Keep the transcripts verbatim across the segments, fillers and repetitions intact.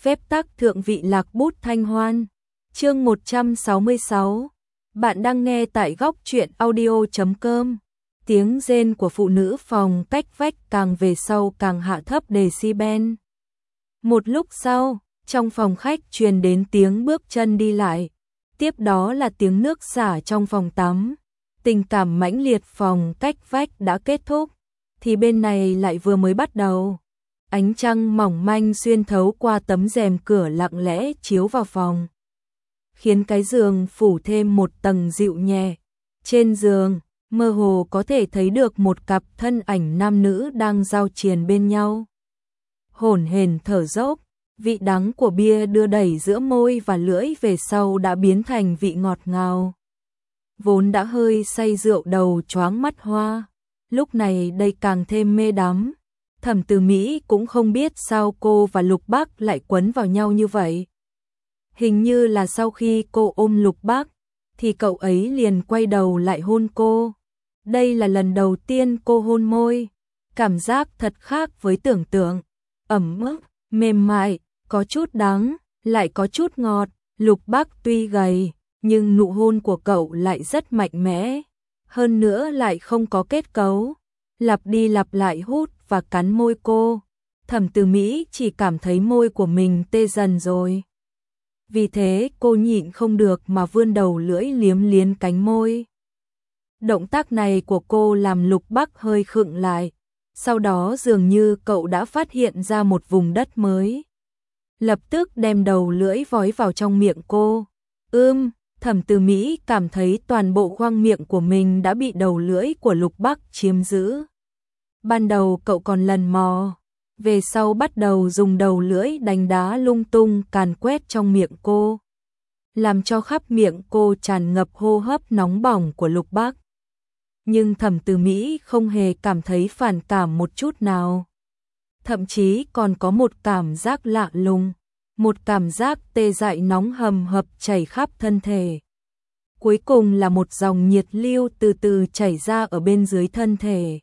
phép tắc thượng vị lạc bút thanh hoan. Chương một trăm sáu mươi sáu. Bạn đang nghe tại góc truyện audio chấm com. Tiếng rên của phụ nữ phòng cách vách càng về sau càng hạ thấp decibel. Một lúc sau, trong phòng khách truyền đến tiếng bước chân đi lại, tiếp đó là tiếng nước xả trong phòng tắm. Tình cảm mãnh liệt phòng cách vách đã kết thúc, thì bên này lại vừa mới bắt đầu. Ánh trăng mỏng manh xuyên thấu qua tấm rèm cửa lặng lẽ chiếu vào phòng, khiến cái giường phủ thêm một tầng dịu nhẹ. Trên giường, mơ hồ có thể thấy được một cặp thân ảnh nam nữ đang giao triền bên nhau. Hổn hển thở dốc, vị đắng của bia đưa đẩy giữa môi và lưỡi về sau đã biến thành vị ngọt ngào. Vốn đã hơi say rượu đầu choáng mắt hoa, lúc này đây càng thêm mê đắm. Thẩm Từ Mỹ cũng không biết sao cô và Lục Bác lại quấn vào nhau như vậy. Hình như là sau khi cô ôm Lục Bác, thì cậu ấy liền quay đầu lại hôn cô. Đây là lần đầu tiên cô hôn môi, cảm giác thật khác với tưởng tượng. Ẩm ướt, mềm mại, có chút đắng, lại có chút ngọt. Lục Bác tuy gầy, nhưng nụ hôn của cậu lại rất mạnh mẽ, hơn nữa lại không có kết cấu, lặp đi lặp lại hút và cắn môi cô. Thẩm Từ Mỹ chỉ cảm thấy môi của mình tê dần rồi. Vì thế cô nhịn không được mà vươn đầu lưỡi liếm liếm cánh môi. Động tác này của cô làm Lục Bác hơi khựng lại, sau đó dường như cậu đã phát hiện ra một vùng đất mới. Lập tức đem đầu lưỡi vói vào trong miệng cô. Ưm, Thẩm Từ Mỹ cảm thấy toàn bộ khoang miệng của mình đã bị đầu lưỡi của Lục Bác chiếm giữ. Ban đầu cậu còn lần mò, về sau bắt đầu dùng đầu lưỡi đánh đá lung tung càn quét trong miệng cô, làm cho khắp miệng cô tràn ngập hô hấp nóng bỏng của Lục Bác. Nhưng Thẩm Từ Mỹ không hề cảm thấy phản cảm một chút nào. Thậm chí còn có một cảm giác lạ lùng, một cảm giác tê dại nóng hầm hập chảy khắp thân thể. Cuối cùng là một dòng nhiệt lưu từ từ chảy ra ở bên dưới thân thể.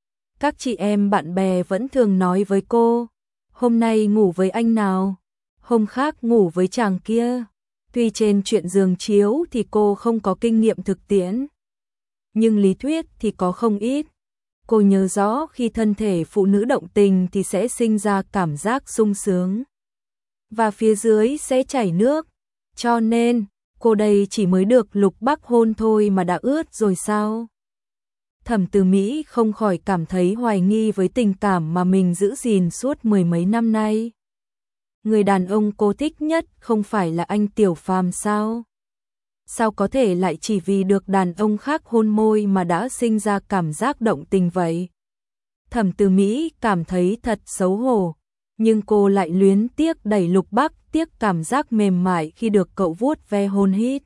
Các chị em bạn bè vẫn thường nói với cô, hôm nay ngủ với anh nào, hôm khác ngủ với chàng kia. Tuy trên chuyện giường chiếu thì cô không có kinh nghiệm thực tiễn, nhưng lý thuyết thì có không ít. Cô nhớ rõ khi thân thể phụ nữ động tình thì sẽ sinh ra cảm giác sung sướng, và phía dưới sẽ chảy nước, cho nên cô đây chỉ mới được Lục Bác hôn thôi mà đã ướt rồi sao? Thẩm Từ Mỹ không khỏi cảm thấy hoài nghi với tình cảm mà mình giữ gìn suốt mười mấy năm nay. Người đàn ông cô thích nhất không phải là anh Tiểu Phàm sao? Sao có thể lại chỉ vì được đàn ông khác hôn môi mà đã sinh ra cảm giác động tình vậy? Thẩm Từ Mỹ cảm thấy thật xấu hổ, nhưng cô lại luyến tiếc đẩy Lục Bác, tiếc cảm giác mềm mại khi được cậu vuốt ve hôn hít.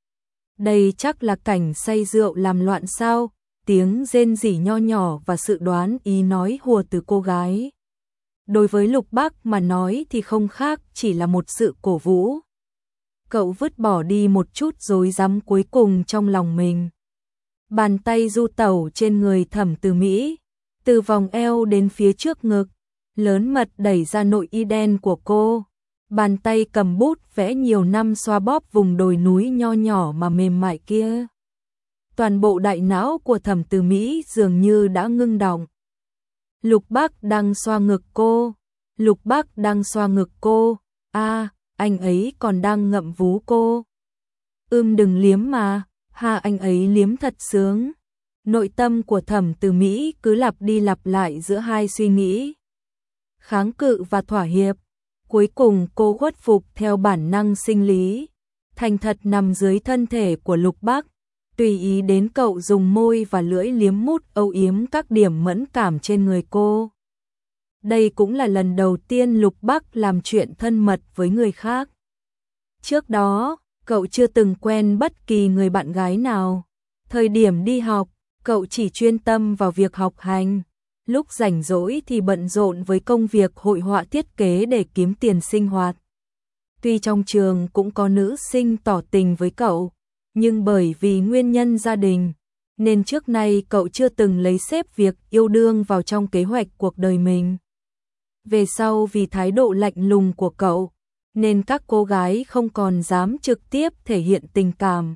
Đây chắc là cảnh say rượu làm loạn sao? Tiếng rên rỉ nho nhỏ và sự đoán ý nói hùa từ cô gái, đối với Lục Bác mà nói thì không khác chỉ là một sự cổ vũ. Cậu vứt bỏ đi một chút rối rắm cuối cùng trong lòng mình. Bàn tay du tẩu trên người Thẩm Từ Mỹ, từ vòng eo đến phía trước ngực, lớn mật đẩy ra nội y đen của cô. Bàn tay cầm bút vẽ nhiều năm xoa bóp vùng đồi núi nho nhỏ mà mềm mại kia. Toàn bộ đại não của Thẩm Từ Mỹ dường như đã ngưng đọng. Lục Bác đang xoa ngực cô, Lục Bác đang xoa ngực cô, a, à, anh ấy còn đang ngậm vú cô. Ưm đừng liếm mà, ha, anh ấy liếm thật sướng. Nội tâm của Thẩm Từ Mỹ cứ lặp đi lặp lại giữa hai suy nghĩ, kháng cự và thỏa hiệp. Cuối cùng cô khuất phục theo bản năng sinh lý, thành thật nằm dưới thân thể của Lục Bác, tùy ý đến cậu dùng môi và lưỡi liếm mút âu yếm các điểm mẫn cảm trên người cô. Đây cũng là lần đầu tiên Lục Bác làm chuyện thân mật với người khác. Trước đó, cậu chưa từng quen bất kỳ người bạn gái nào. Thời điểm đi học, cậu chỉ chuyên tâm vào việc học hành. Lúc rảnh rỗi thì bận rộn với công việc hội họa thiết kế để kiếm tiền sinh hoạt. Tuy trong trường cũng có nữ sinh tỏ tình với cậu, nhưng bởi vì nguyên nhân gia đình, nên trước nay cậu chưa từng lấy xếp việc yêu đương vào trong kế hoạch cuộc đời mình. Về sau vì thái độ lạnh lùng của cậu, nên các cô gái không còn dám trực tiếp thể hiện tình cảm,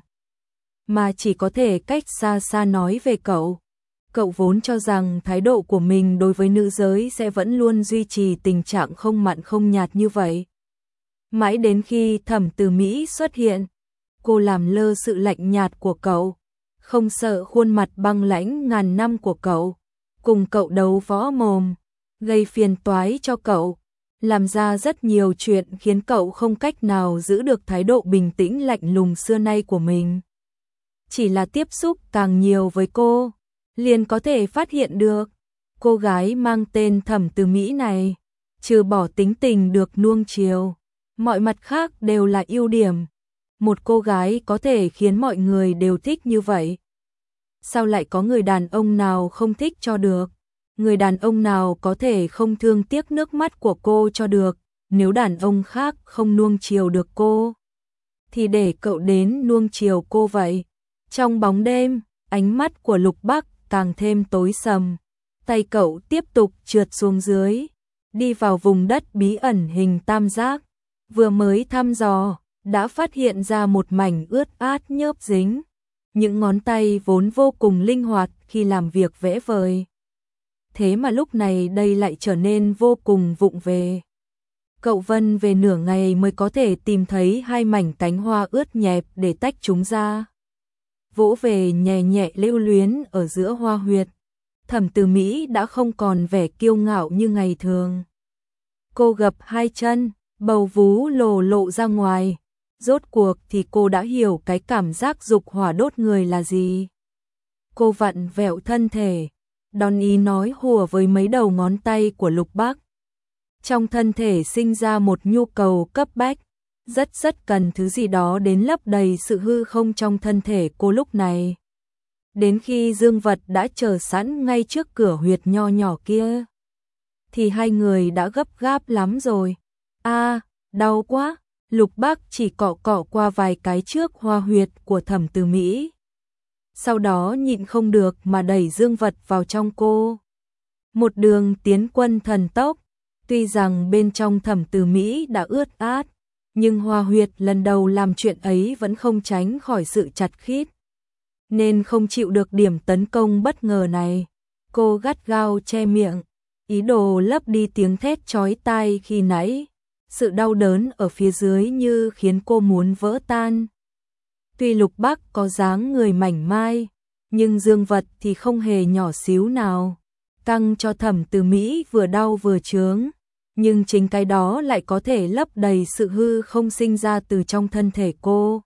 mà chỉ có thể cách xa xa nói về cậu. Cậu vốn cho rằng thái độ của mình đối với nữ giới sẽ vẫn luôn duy trì tình trạng không mặn không nhạt như vậy. Mãi đến khi Thẩm Từ Mỹ xuất hiện, cô làm lơ sự lạnh nhạt của cậu, không sợ khuôn mặt băng lãnh ngàn năm của cậu, cùng cậu đấu võ mồm, gây phiền toái cho cậu, làm ra rất nhiều chuyện khiến cậu không cách nào giữ được thái độ bình tĩnh lạnh lùng xưa nay của mình. Chỉ là tiếp xúc càng nhiều với cô, liền có thể phát hiện được, cô gái mang tên Thẩm Từ Mỹ này, trừ bỏ tính tình được nuông chiều, mọi mặt khác đều là ưu điểm. Một cô gái có thể khiến mọi người đều thích như vậy, sao lại có người đàn ông nào không thích cho được? Người đàn ông nào có thể không thương tiếc nước mắt của cô cho được? Nếu đàn ông khác không nuông chiều được cô, thì để cậu đến nuông chiều cô vậy. Trong bóng đêm, ánh mắt của Lục Bắc càng thêm tối sầm, tay cậu tiếp tục trượt xuống dưới, đi vào vùng đất bí ẩn hình tam giác, vừa mới thăm dò, đã phát hiện ra một mảnh ướt át nhớp dính. Những ngón tay vốn vô cùng linh hoạt khi làm việc vẽ vời, thế mà lúc này đây lại trở nên vô cùng vụng về. Cậu vân về nửa ngày mới có thể tìm thấy hai mảnh cánh hoa ướt nhẹp để tách chúng ra. Vỗ về nhẹ nhẹ lưu luyến ở giữa hoa huyệt, Thẩm Từ Mỹ đã không còn vẻ kiêu ngạo như ngày thường. Cô gập hai chân, bầu vú lồ lộ ra ngoài. Rốt cuộc thì cô đã hiểu cái cảm giác dục hỏa đốt người là gì. Cô vặn vẹo thân thể, đón ý nói hùa với mấy đầu ngón tay của Lục Bắc. Trong thân thể sinh ra một nhu cầu cấp bách, rất rất cần thứ gì đó đến lấp đầy sự hư không trong thân thể cô lúc này. Đến khi dương vật đã chờ sẵn ngay trước cửa huyệt nho nhỏ kia, thì hai người đã gấp gáp lắm rồi. A, đau quá. Lục Bắc chỉ cọ cọ qua vài cái trước hoa huyệt của Thẩm Từ Mỹ. Sau đó nhịn không được mà đẩy dương vật vào trong cô. Một đường tiến quân thần tốc, tuy rằng bên trong Thẩm Từ Mỹ đã ướt át, nhưng hoa huyệt lần đầu làm chuyện ấy vẫn không tránh khỏi sự chặt khít. Nên không chịu được điểm tấn công bất ngờ này, cô gắt gao che miệng, ý đồ lấp đi tiếng thét chói tai khi nãy. Sự đau đớn ở phía dưới như khiến cô muốn vỡ tan. Tuy Lục Bắc có dáng người mảnh mai, nhưng dương vật thì không hề nhỏ xíu nào, căng cho Thẩm Từ Mỹ vừa đau vừa chướng, nhưng chính cái đó lại có thể lấp đầy sự hư không sinh ra từ trong thân thể cô.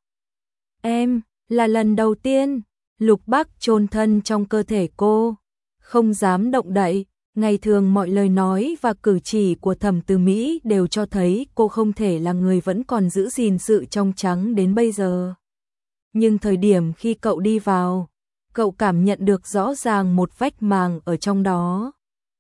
Em, là lần đầu tiên, Lục Bắc chôn thân trong cơ thể cô, không dám động đậy. Ngày thường mọi lời nói và cử chỉ của Thẩm Từ Mỹ đều cho thấy cô không thể là người vẫn còn giữ gìn sự trong trắng đến bây giờ. Nhưng thời điểm khi cậu đi vào, cậu cảm nhận được rõ ràng một vách màng ở trong đó.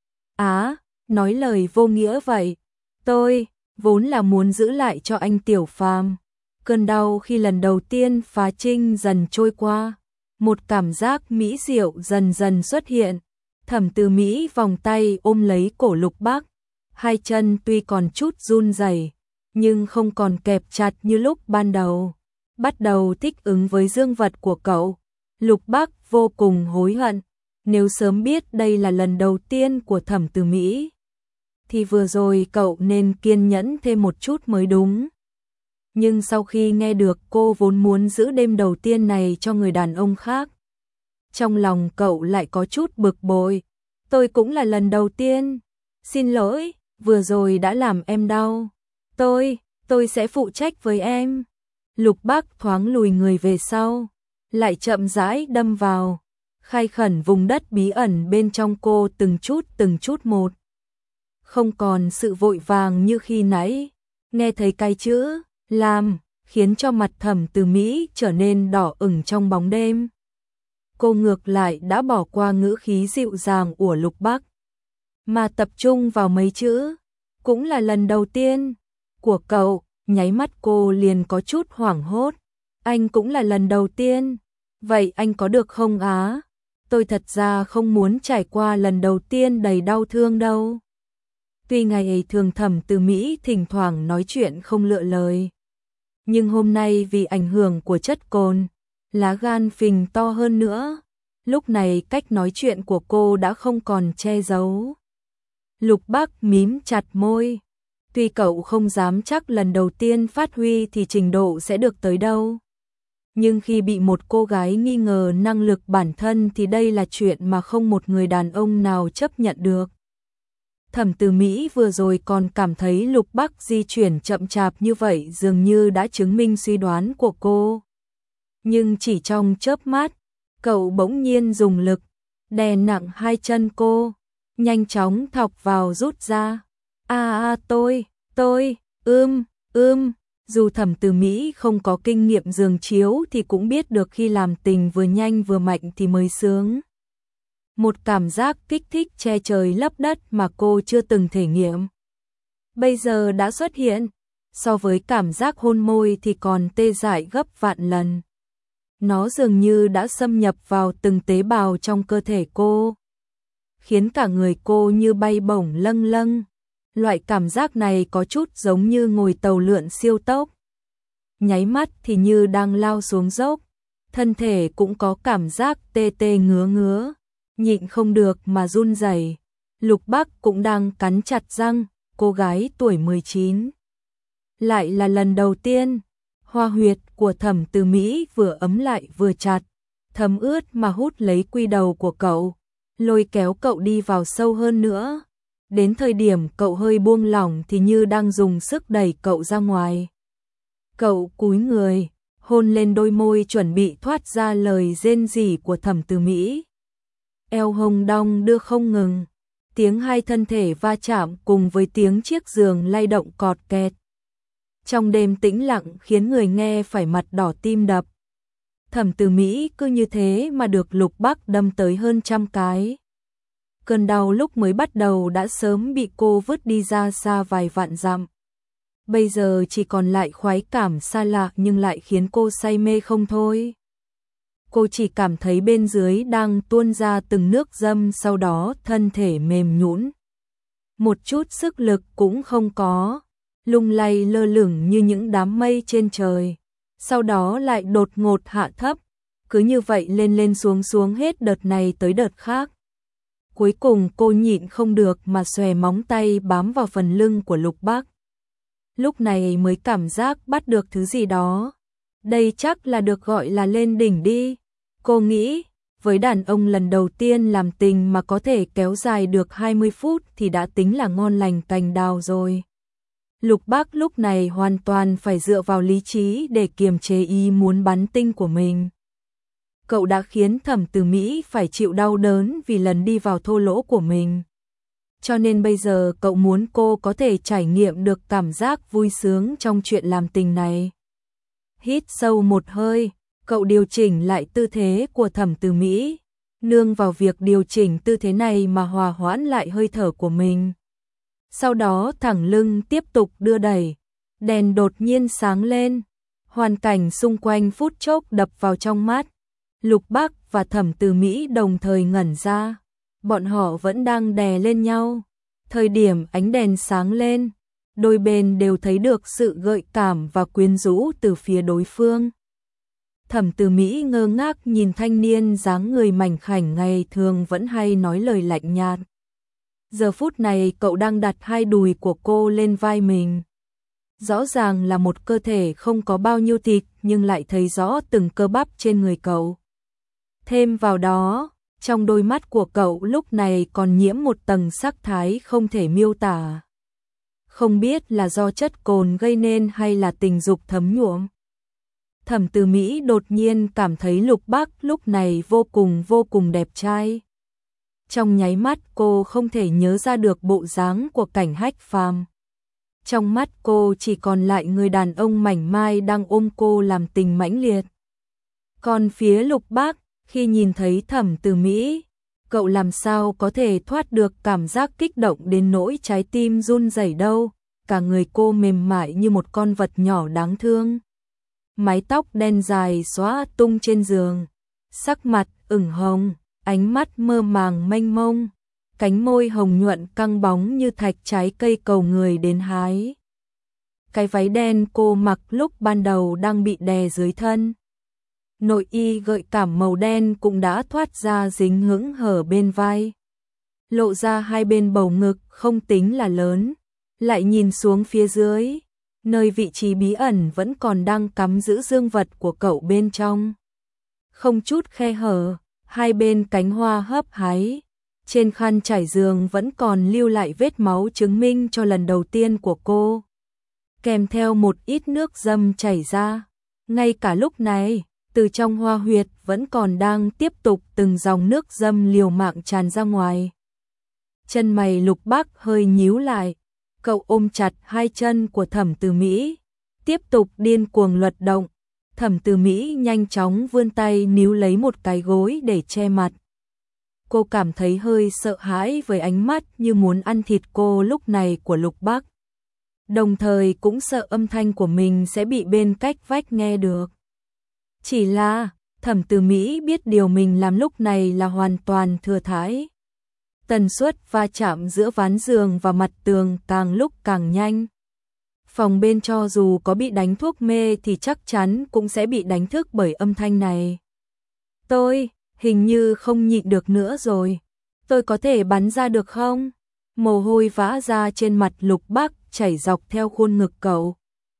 Á, nói lời vô nghĩa vậy. Tôi, vốn là muốn giữ lại cho anh Tiểu Phàm. Cơn đau khi lần đầu tiên phá trinh dần trôi qua, một cảm giác mỹ diệu dần dần xuất hiện. Thẩm Từ Mỹ vòng tay ôm lấy cổ Lục Bắc, hai chân tuy còn chút run rẩy, nhưng không còn kẹp chặt như lúc ban đầu. Bắt đầu thích ứng với dương vật của cậu, Lục Bắc vô cùng hối hận. Nếu sớm biết đây là lần đầu tiên của Thẩm Từ Mỹ, thì vừa rồi cậu nên kiên nhẫn thêm một chút mới đúng. Nhưng sau khi nghe được cô vốn muốn giữ đêm đầu tiên này cho người đàn ông khác, trong lòng cậu lại có chút bực bội. Tôi cũng là lần đầu tiên. Xin lỗi, vừa rồi đã làm em đau. Tôi, tôi sẽ phụ trách với em. Lục Bắc thoáng lùi người về sau, lại chậm rãi đâm vào, khai khẩn vùng đất bí ẩn bên trong cô từng chút từng chút một. Không còn sự vội vàng như khi nãy. Nghe thấy cái chữ làm khiến cho mặt Thẩm Từ Mỹ trở nên đỏ ửng trong bóng đêm. Cô ngược lại đã bỏ qua ngữ khí dịu dàng của Lục Bắc, mà tập trung vào mấy chữ, cũng là lần đầu tiên của cậu. Nháy mắt cô liền có chút hoảng hốt. Anh cũng là lần đầu tiên. Vậy anh có được không á? Tôi thật ra không muốn trải qua lần đầu tiên đầy đau thương đâu. Tuy ngày thường Thẩm Từ Mỹ thỉnh thoảng nói chuyện không lựa lời, nhưng hôm nay vì ảnh hưởng của chất cồn, lá gan phình to hơn nữa. Lúc này cách nói chuyện của cô đã không còn che giấu. Lục Bắc mím chặt môi. Tuy cậu không dám chắc lần đầu tiên phát huy thì trình độ sẽ được tới đâu, nhưng khi bị một cô gái nghi ngờ năng lực bản thân thì đây là chuyện mà không một người đàn ông nào chấp nhận được. Thẩm Từ Mỹ vừa rồi còn cảm thấy Lục Bắc di chuyển chậm chạp như vậy dường như đã chứng minh suy đoán của cô. Nhưng chỉ trong chớp mắt, cậu bỗng nhiên dùng lực, đè nặng hai chân cô, nhanh chóng thọc vào rút ra. A a tôi, tôi, ưm, ưm, dù Thẩm Từ Mỹ không có kinh nghiệm giường chiếu thì cũng biết được khi làm tình vừa nhanh vừa mạnh thì mới sướng. Một cảm giác kích thích che trời lấp đất mà cô chưa từng thể nghiệm. Bây giờ đã xuất hiện, so với cảm giác hôn môi thì còn tê dại gấp vạn lần. Nó dường như đã xâm nhập vào từng tế bào trong cơ thể cô, khiến cả người cô như bay bổng lâng lâng. Loại cảm giác này có chút giống như ngồi tàu lượn siêu tốc. Nháy mắt thì như đang lao xuống dốc, thân thể cũng có cảm giác tê tê ngứa ngứa, nhịn không được mà run rẩy. Lục Bắc cũng đang cắn chặt răng, cô gái tuổi mười chín. Lại là lần đầu tiên, hoa huyệt của Thẩm Từ Mỹ vừa ấm lại vừa chặt, thấm ướt mà hút lấy quy đầu của cậu, lôi kéo cậu đi vào sâu hơn nữa. Đến thời điểm cậu hơi buông lỏng thì như đang dùng sức đẩy cậu ra ngoài. Cậu cúi người, hôn lên đôi môi chuẩn bị thoát ra lời rên rỉ của Thẩm Từ Mỹ. Eo hồng đong đưa không ngừng, tiếng hai thân thể va chạm cùng với tiếng chiếc giường lay động cọt kẹt. Trong đêm tĩnh lặng khiến người nghe phải mặt đỏ tim đập. Thẩm Từ Mỹ cứ như thế mà được Lục Bắc đâm tới hơn trăm cái. Cơn đau lúc mới bắt đầu đã sớm bị cô vứt đi ra xa vài vạn dặm. Bây giờ chỉ còn lại khoái cảm xa lạ nhưng lại khiến cô say mê không thôi. Cô chỉ cảm thấy bên dưới đang tuôn ra từng nước dâm, sau đó thân thể mềm nhũn. Một chút sức lực cũng không có, lung lay lơ lửng như những đám mây trên trời, sau đó lại đột ngột hạ thấp, cứ như vậy lên lên xuống xuống hết đợt này tới đợt khác. Cuối cùng cô nhịn không được mà xòe móng tay bám vào phần lưng của Lục Bắc. Lúc này mới cảm giác bắt được thứ gì đó. Đây chắc là được gọi là lên đỉnh đi. Cô nghĩ, với đàn ông lần đầu tiên làm tình mà có thể kéo dài được hai mươi phút thì đã tính là ngon lành cành đào rồi. Lục Bắc lúc này hoàn toàn phải dựa vào lý trí để kiềm chế ý muốn bắn tinh của mình. Cậu đã khiến Thẩm Từ Mỹ phải chịu đau đớn vì lần đi vào thô lỗ của mình. Cho nên bây giờ cậu muốn cô có thể trải nghiệm được cảm giác vui sướng trong chuyện làm tình này. Hít sâu một hơi, cậu điều chỉnh lại tư thế của Thẩm Từ Mỹ, nương vào việc điều chỉnh tư thế này mà hòa hoãn lại hơi thở của mình. Sau đó thẳng lưng tiếp tục đưa đẩy, đèn đột nhiên sáng lên, hoàn cảnh xung quanh phút chốc đập vào trong mắt. Lục Bắc và Thẩm Từ Mỹ đồng thời ngẩn ra, bọn họ vẫn đang đè lên nhau. Thời điểm ánh đèn sáng lên, đôi bên đều thấy được sự gợi cảm và quyến rũ từ phía đối phương. Thẩm Từ Mỹ ngơ ngác nhìn thanh niên dáng người mảnh khảnh ngày thường vẫn hay nói lời lạnh nhạt. Giờ phút này cậu đang đặt hai đùi của cô lên vai mình. Rõ ràng là một cơ thể không có bao nhiêu thịt nhưng lại thấy rõ từng cơ bắp trên người cậu. Thêm vào đó, trong đôi mắt của cậu lúc này còn nhiễm một tầng sắc thái không thể miêu tả. Không biết là do chất cồn gây nên hay là tình dục thấm nhuộm. Thẩm Từ Mỹ đột nhiên cảm thấy Lục Bắc lúc này vô cùng vô cùng đẹp trai. Trong nháy mắt cô không thể nhớ ra được bộ dáng của Cảnh Hách Phàm. Trong mắt cô chỉ còn lại người đàn ông mảnh mai đang ôm cô làm tình mãnh liệt. Còn phía Lục Bắc, khi nhìn thấy Thẩm Từ Mỹ, cậu làm sao có thể thoát được cảm giác kích động đến nỗi trái tim run rẩy đâu, cả người cô mềm mại như một con vật nhỏ đáng thương. Mái tóc đen dài xõa tung trên giường, sắc mặt ửng hồng, ánh mắt mơ màng mênh mông, cánh môi hồng nhuận căng bóng như thạch trái cây cầu người đến hái. Cái váy đen cô mặc lúc ban đầu đang bị đè dưới thân. Nội y gợi cảm màu đen cũng đã thoát ra dính hững hở bên vai. Lộ ra hai bên bầu ngực không tính là lớn, lại nhìn xuống phía dưới, nơi vị trí bí ẩn vẫn còn đang cắm giữ dương vật của cậu bên trong. Không chút khe hở, hai bên cánh hoa hấp háy, trên khăn trải giường vẫn còn lưu lại vết máu chứng minh cho lần đầu tiên của cô. Kèm theo một ít nước dâm chảy ra, ngay cả lúc này, từ trong hoa huyệt vẫn còn đang tiếp tục từng dòng nước dâm liều mạng tràn ra ngoài. Chân mày Lục Bác hơi nhíu lại, cậu ôm chặt hai chân của Thẩm Từ Mỹ, tiếp tục điên cuồng luật động. Thẩm Từ Mỹ nhanh chóng vươn tay níu lấy một cái gối để che mặt. Cô cảm thấy hơi sợ hãi với ánh mắt như muốn ăn thịt cô lúc này của Lục Bác. Đồng thời cũng sợ âm thanh của mình sẽ bị bên cách vách nghe được. Chỉ là, Thẩm Từ Mỹ biết điều mình làm lúc này là hoàn toàn thừa thãi. Tần suất va chạm giữa ván giường và mặt tường càng lúc càng nhanh. Phòng bên cho dù có bị đánh thuốc mê thì chắc chắn cũng sẽ bị đánh thức bởi âm thanh này. Tôi, hình như không nhịn được nữa rồi. Tôi có thể bắn ra được không? Mồ hôi vã ra trên mặt Lục Bác chảy dọc theo khuôn ngực cậu.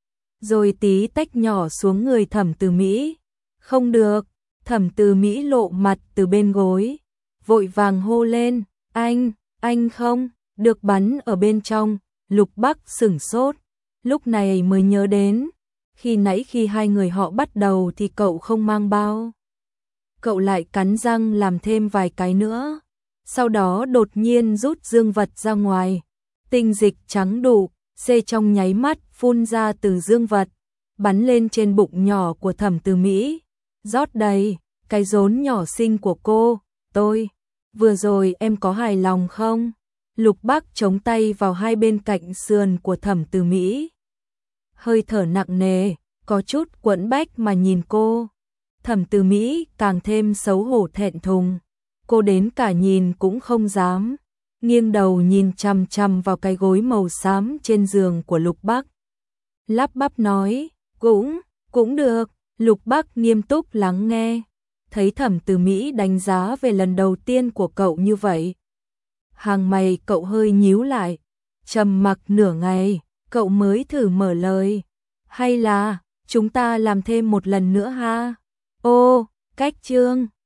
Rồi tí tách nhỏ xuống người Thẩm Từ Mỹ. Không được, Thẩm Từ Mỹ lộ mặt từ bên gối. Vội vàng hô lên, anh, anh không, được bắn ở bên trong. Lục Bác sửng sốt, lúc này mới nhớ đến. Khi nãy khi hai người họ bắt đầu thì cậu không mang bao. Cậu lại cắn răng làm thêm vài cái nữa. Sau đó đột nhiên rút dương vật ra ngoài. Tinh dịch trắng đủ, xê trong nháy mắt phun ra từ dương vật, bắn lên trên bụng nhỏ của Thẩm Từ Mỹ. Rót đầy, cái rốn nhỏ xinh của cô, tôi. Vừa rồi em có hài lòng không? Lục Bác chống tay vào hai bên cạnh sườn của Thẩm Từ Mỹ. Hơi thở nặng nề, có chút quẫn bách mà nhìn cô. Thẩm Từ Mỹ càng thêm xấu hổ thẹn thùng. Cô đến cả nhìn cũng không dám. Nghiêng đầu nhìn chằm chằm vào cái gối màu xám trên giường của Lục Bác. Lắp bắp nói, cũng, cũng được. Lục Bác nghiêm túc lắng nghe. Thấy Thẩm Từ Mỹ đánh giá về lần đầu tiên của cậu như vậy. Hàng mày cậu hơi nhíu lại. Trầm mặc nửa ngày, cậu mới thử mở lời. Hay là, chúng ta làm thêm một lần nữa ha? Ô, cách chương.